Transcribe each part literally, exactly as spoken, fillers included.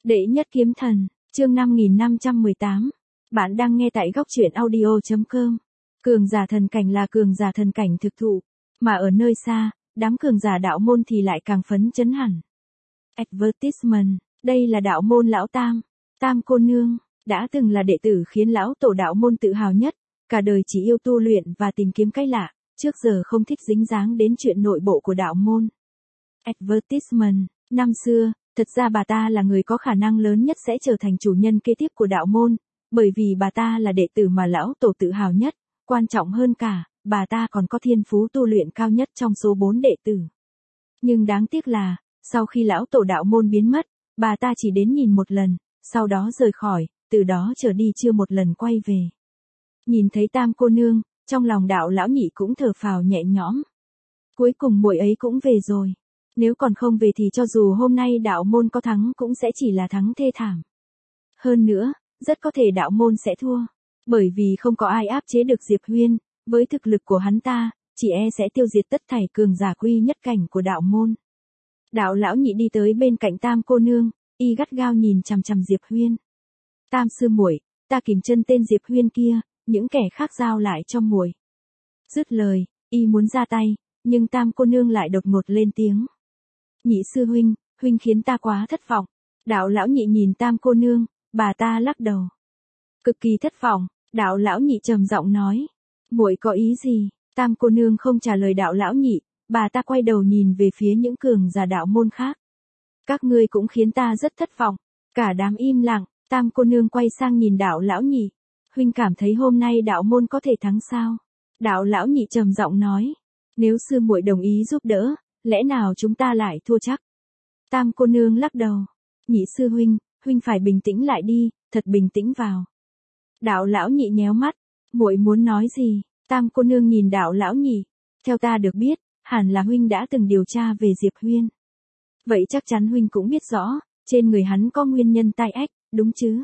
Đệ nhất kiếm thần, chương năm nghìn năm trăm mười tám. Bạn đang nghe tại góc truyện audio chấm com. Cường giả thần cảnh là cường giả thần cảnh thực thụ, mà ở nơi xa, đám cường giả đạo môn thì lại càng phấn chấn hẳn. Advertisement, đây là đạo môn lão Tam, Tam cô nương, đã từng là đệ tử khiến lão tổ đạo môn tự hào nhất, cả đời chỉ yêu tu luyện và tìm kiếm cái lạ, trước giờ không thích dính dáng đến chuyện nội bộ của đạo môn. Advertisement, năm xưa, thật ra bà ta là người có khả năng lớn nhất sẽ trở thành chủ nhân kế tiếp của đạo môn, bởi vì bà ta là đệ tử mà lão tổ tự hào nhất, quan trọng hơn cả, bà ta còn có thiên phú tu luyện cao nhất trong số bốn đệ tử. Nhưng đáng tiếc là, sau khi lão tổ đạo môn biến mất, bà ta chỉ đến nhìn một lần, sau đó rời khỏi, từ đó trở đi chưa một lần quay về. Nhìn thấy Tam cô nương, trong lòng đạo lão nhị cũng thở phào nhẹ nhõm. Cuối cùng muội ấy cũng về rồi. Nếu còn không về thì cho dù hôm nay đạo môn có thắng cũng sẽ chỉ là thắng thê thảm. Hơn nữa, rất có thể đạo môn sẽ thua. Bởi vì không có ai áp chế được Diệp Huyên, với thực lực của hắn ta, chỉ e sẽ tiêu diệt tất thảy cường giả quy nhất cảnh của đạo môn. Đạo lão nhị đi tới bên cạnh Tam cô nương, y gắt gao nhìn chằm chằm Diệp Huyên. Tam sư muội, ta kìm chân tên Diệp Huyên kia, những kẻ khác giao lại cho muội. Dứt lời, y muốn ra tay, nhưng Tam cô nương lại đột ngột lên tiếng. Nhị sư huynh, huynh khiến ta quá thất vọng. Đạo lão nhị nhìn Tam cô nương, bà ta lắc đầu. Cực kỳ thất vọng, đạo lão nhị trầm giọng nói. Muội có ý gì? Tam cô nương không trả lời đạo lão nhị, bà ta quay đầu nhìn về phía những cường giả đạo môn khác. Các ngươi cũng khiến ta rất thất vọng. Cả đám im lặng, Tam cô nương quay sang nhìn đạo lão nhị. Huynh cảm thấy hôm nay đạo môn có thể thắng sao? Đạo lão nhị trầm giọng nói. Nếu sư muội đồng ý giúp đỡ, lẽ nào chúng ta lại thua chắc? Tam cô nương lắc đầu. Nhị sư huynh, huynh phải bình tĩnh lại đi, thật bình tĩnh vào. Đạo lão nhị nhéo mắt. Muội muốn nói gì? Tam cô nương nhìn đạo lão nhị. Theo ta được biết, hẳn là huynh đã từng điều tra về Diệp Huyên. Vậy chắc chắn huynh cũng biết rõ, trên người hắn có nguyên nhân tai ách, đúng chứ?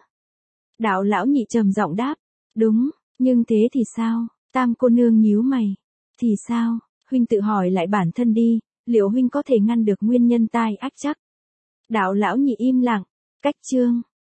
Đạo lão nhị trầm giọng đáp. Đúng, nhưng thế thì sao? Tam cô nương nhíu mày. Thì sao? Huynh tự hỏi lại bản thân đi, liệu huynh có thể ngăn được nguyên nhân tai ách chắc? Đạo lão nhị im lặng. Cách chương.